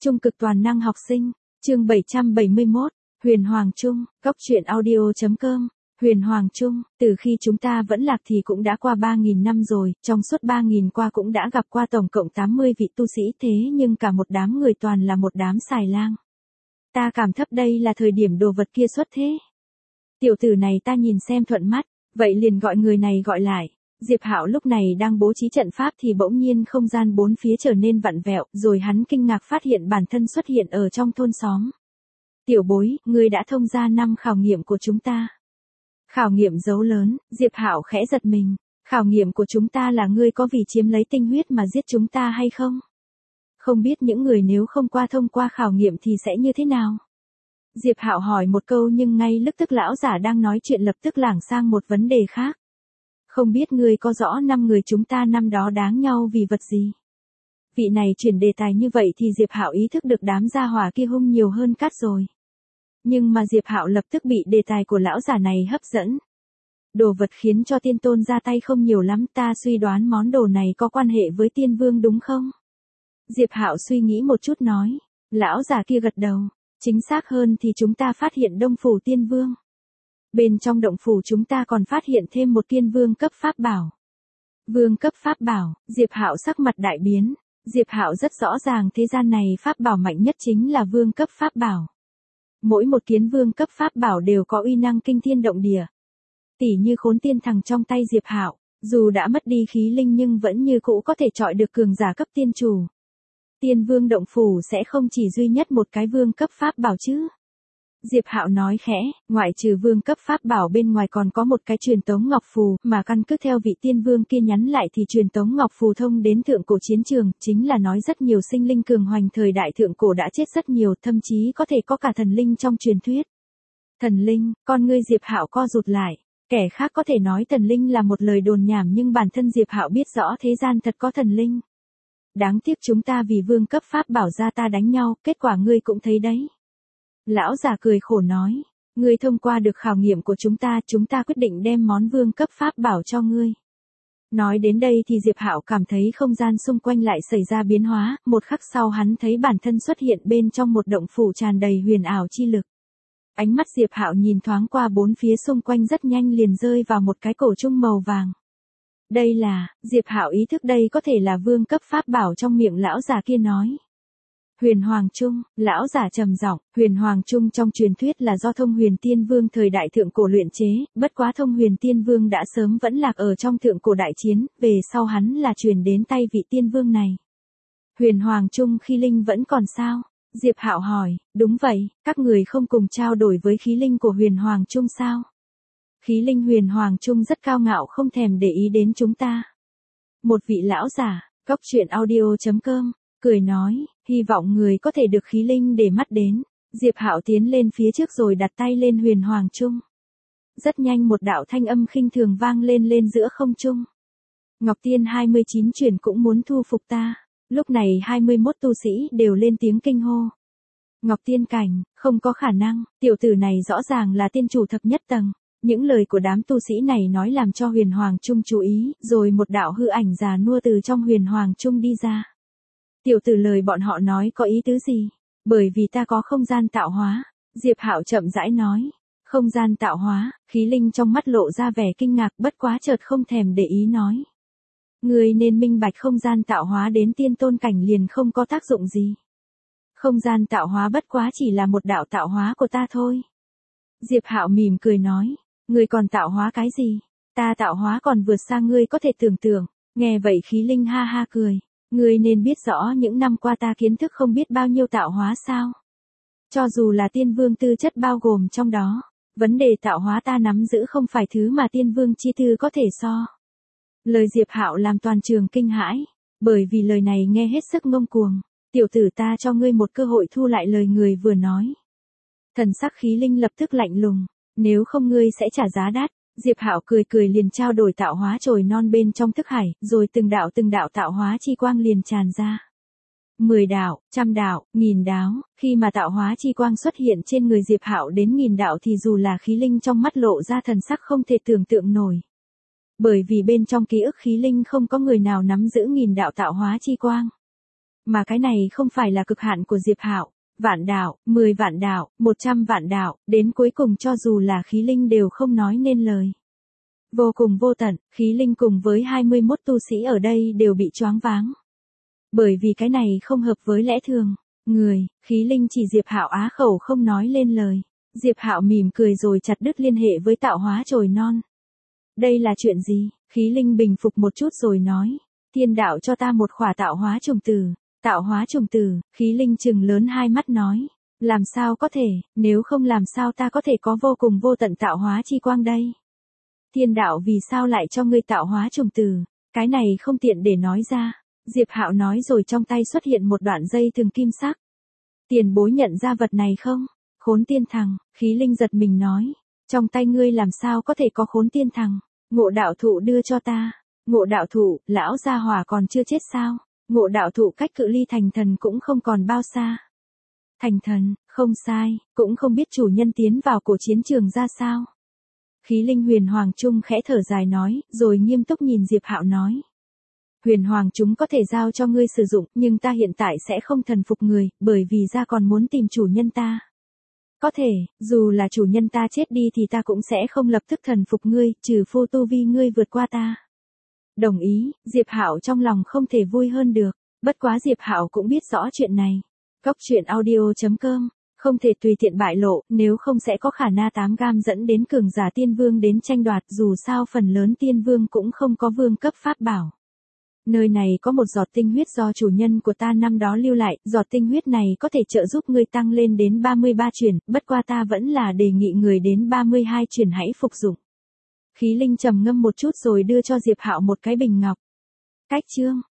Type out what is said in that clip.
Trung cực toàn năng học sinh, chương 771, Huyền Hoàng Trung, Cốc truyện audio.com, Huyền Hoàng Trung, từ khi chúng ta vẫn lạc thì cũng đã qua 3.000 năm rồi, trong suốt 3.000 qua cũng đã gặp qua tổng cộng 80 vị tu sĩ thế nhưng cả một đám người toàn là một đám xài lang. Ta cảm thấp đây là thời điểm đồ vật kia xuất thế. Tiểu tử này ta nhìn xem thuận mắt, vậy liền gọi người này gọi lại. Diệp Hạo lúc này đang bố trí trận pháp thì bỗng nhiên không gian bốn phía trở nên vặn vẹo, rồi hắn kinh ngạc phát hiện bản thân xuất hiện ở trong thôn xóm. Tiểu bối, ngươi đã thông ra 5 khảo nghiệm của chúng ta. Khảo nghiệm dấu lớn, Diệp Hạo khẽ giật mình. Khảo nghiệm của chúng ta là ngươi có vì chiếm lấy tinh huyết mà giết chúng ta hay không? Không biết những người nếu không thông qua khảo nghiệm thì sẽ như thế nào? Diệp Hạo hỏi một câu nhưng ngay lập tức lão giả đang nói chuyện lập tức lảng sang một vấn đề khác. Không biết ngươi có rõ 5 người chúng ta năm đó đáng nhau vì vật gì? Vị này chuyển đề tài như vậy thì Diệp Hạo ý thức được đám gia hỏa kia hung nhiều hơn cát rồi. Nhưng mà Diệp Hạo lập tức bị đề tài của lão giả này hấp dẫn. Đồ vật khiến cho tiên tôn ra tay không nhiều lắm, ta suy đoán món đồ này có quan hệ với tiên vương đúng không? Diệp Hạo suy nghĩ một chút nói. Lão giả kia gật đầu. Chính xác hơn thì chúng ta phát hiện Đông Phủ Tiên Vương. Bên trong động phủ chúng ta còn phát hiện thêm một tiên vương cấp pháp bảo. Vương cấp pháp bảo, Diệp Hạo sắc mặt đại biến. Diệp Hạo rất rõ ràng thế gian này pháp bảo mạnh nhất chính là vương cấp pháp bảo. Mỗi một kiến vương cấp pháp bảo đều có uy năng kinh thiên động địa. Tỉ như Khốn Tiên Thằng trong tay Diệp Hạo, dù đã mất đi khí linh nhưng vẫn như cũ có thể chọi được cường giả cấp tiên chủ. Tiên vương động phủ sẽ không chỉ duy nhất một cái vương cấp pháp bảo chứ? Diệp Hạo nói khẽ, ngoại trừ vương cấp pháp bảo bên ngoài còn có một cái truyền tống ngọc phù, mà căn cứ theo vị tiên vương kia nhắn lại thì truyền tống ngọc phù thông đến thượng cổ chiến trường, chính là nói rất nhiều sinh linh cường hoành thời đại thượng cổ đã chết rất nhiều, thậm chí có thể có cả thần linh trong truyền thuyết. Thần linh, con ngươi Diệp Hạo co rụt lại, kẻ khác có thể nói thần linh là một lời đồn nhảm nhưng bản thân Diệp Hạo biết rõ thế gian thật có thần linh. Đáng tiếc chúng ta vì vương cấp pháp bảo ra ta đánh nhau, kết quả ngươi cũng thấy đấy. Lão già cười khổ nói, ngươi thông qua được khảo nghiệm của chúng ta quyết định đem món vương cấp pháp bảo cho ngươi. Nói đến đây thì Diệp Hạo cảm thấy không gian xung quanh lại xảy ra biến hóa, một khắc sau hắn thấy bản thân xuất hiện bên trong một động phủ tràn đầy huyền ảo chi lực. Ánh mắt Diệp Hạo nhìn thoáng qua bốn phía xung quanh rất nhanh liền rơi vào một cái cổ trung màu vàng. Đây là, Diệp Hạo ý thức đây có thể là vương cấp pháp bảo trong miệng lão già kia nói. Huyền Hoàng Trung, lão giả trầm giọng, Huyền Hoàng Trung trong truyền thuyết là do Thông Huyền Tiên Vương thời đại thượng cổ luyện chế, bất quá Thông Huyền Tiên Vương đã sớm vẫn lạc ở trong thượng cổ đại chiến, về sau hắn là truyền đến tay vị tiên vương này. Huyền Hoàng Trung khí linh vẫn còn sao? Diệp Hạo hỏi, đúng vậy, các người không cùng trao đổi với khí linh của Huyền Hoàng Trung sao? Khí linh Huyền Hoàng Trung rất cao ngạo không thèm để ý đến chúng ta. Một vị lão giả, Cốc truyện audio.com, cười nói, hy vọng người có thể được khí linh để mắt đến. Diệp Hạo tiến lên phía trước rồi đặt tay lên Huyền Hoàng Trung. Rất nhanh một đạo thanh âm khinh thường vang lên giữa không trung. Ngọc Tiên 29 truyền cũng muốn thu phục ta. Lúc này 21 tu sĩ đều lên tiếng kinh hô. Ngọc Tiên cảnh, không có khả năng, tiểu tử này rõ ràng là tiên chủ thập nhất tầng. Những lời của đám tu sĩ này nói làm cho Huyền Hoàng Trung chú ý, rồi một đạo hư ảnh già nua từ trong Huyền Hoàng Trung đi ra. Tiểu tử lời bọn họ nói có ý tứ gì? Bởi vì ta có không gian tạo hóa. Diệp Hạo chậm rãi nói. Không gian tạo hóa, khí linh trong mắt lộ ra vẻ kinh ngạc bất quá chợt không thèm để ý nói. Người nên minh bạch không gian tạo hóa đến tiên tôn cảnh liền không có tác dụng gì. Không gian tạo hóa bất quá chỉ là một đạo tạo hóa của ta thôi. Diệp Hạo mỉm cười nói. Ngươi còn tạo hóa cái gì? Ta tạo hóa còn vượt xa ngươi có thể tưởng tượng. Nghe vậy khí linh ha ha cười. Ngươi nên biết rõ những năm qua ta kiến thức không biết bao nhiêu tạo hóa sao. Cho dù là tiên vương tư chất bao gồm trong đó. Vấn đề tạo hóa ta nắm giữ không phải thứ mà tiên vương chi tư có thể so. Lời Diệp Hạo làm toàn trường kinh hãi. Bởi vì lời này nghe hết sức ngông cuồng. Tiểu tử ta cho ngươi một cơ hội thu lại lời người vừa nói. Thần sắc khí linh lập tức lạnh lùng. Nếu không ngươi sẽ trả giá đắt. Diệp Hạo cười liền trao đổi tạo hóa chồi non bên trong thức hải, rồi từng đạo tạo hóa chi quang liền tràn ra. 10 đạo, 100 đạo, 1000 đạo, khi mà tạo hóa chi quang xuất hiện trên người Diệp Hạo đến 1000 đạo thì dù là khí linh trong mắt lộ ra thần sắc không thể tưởng tượng nổi. Bởi vì bên trong ký ức khí linh không có người nào nắm giữ 1000 đạo tạo hóa chi quang. Mà cái này không phải là cực hạn của Diệp Hạo, vạn đạo, 10 vạn đạo, 100 vạn đạo, đến cuối cùng cho dù là khí linh đều không nói nên lời. Vô cùng vô tận, khí linh cùng với 21 tu sĩ ở đây đều bị choáng váng. Bởi vì cái này không hợp với lẽ thường. Người, khí linh chỉ Diệp Hạo á khẩu không nói lên lời. Diệp Hạo mỉm cười rồi chặt đứt liên hệ với tạo hóa chồi non. Đây là chuyện gì? Khí linh bình phục một chút rồi nói. Thiên đạo cho ta một khỏa tạo hóa trùng tử. Tạo hóa trùng tử, khí linh trừng lớn hai mắt nói. Làm sao có thể, nếu không làm sao ta có thể có vô cùng vô tận tạo hóa chi quang đây? Thiên đạo vì sao lại cho ngươi tạo hóa trùng tử? Cái này không tiện để nói ra. Diệp Hạo nói rồi trong tay xuất hiện một đoạn dây thừng kim sắc. Tiền bối nhận ra vật này không? Khốn tiên thằng, khí linh giật mình nói. Trong tay ngươi làm sao có thể có khốn tiên thằng? Ngộ đạo thụ đưa cho ta. Ngộ đạo thụ, lão gia hỏa còn chưa chết sao? Ngộ đạo thụ cách cự ly thành thần cũng không còn bao xa. Thành thần, không sai, cũng không biết chủ nhân tiến vào cổ chiến trường ra sao. Khí linh huyền hoàng trung khẽ thở dài nói, rồi nghiêm túc nhìn Diệp Hạo nói. Huyền hoàng chúng có thể giao cho ngươi sử dụng, nhưng ta hiện tại sẽ không thần phục người, bởi vì ra còn muốn tìm chủ nhân ta. Có thể, dù là chủ nhân ta chết đi thì ta cũng sẽ không lập tức thần phục ngươi, trừ phu tu vi ngươi vượt qua ta. Đồng ý, Diệp Hạo trong lòng không thể vui hơn được, bất quá Diệp Hạo cũng biết rõ chuyện này. Cốc truyện audio.com, không thể tùy tiện bại lộ, nếu không sẽ có khả năng 8 gam dẫn đến cường giả tiên vương đến tranh đoạt, dù sao phần lớn tiên vương cũng không có vương cấp pháp bảo. Nơi này có một giọt tinh huyết do chủ nhân của ta năm đó lưu lại, giọt tinh huyết này có thể trợ giúp ngươi tăng lên đến 33 truyền, bất qua ta vẫn là đề nghị người đến 32 truyền hãy phục dụng. Khí linh trầm ngâm một chút rồi đưa cho Diệp Hạo một cái bình ngọc. Cách chương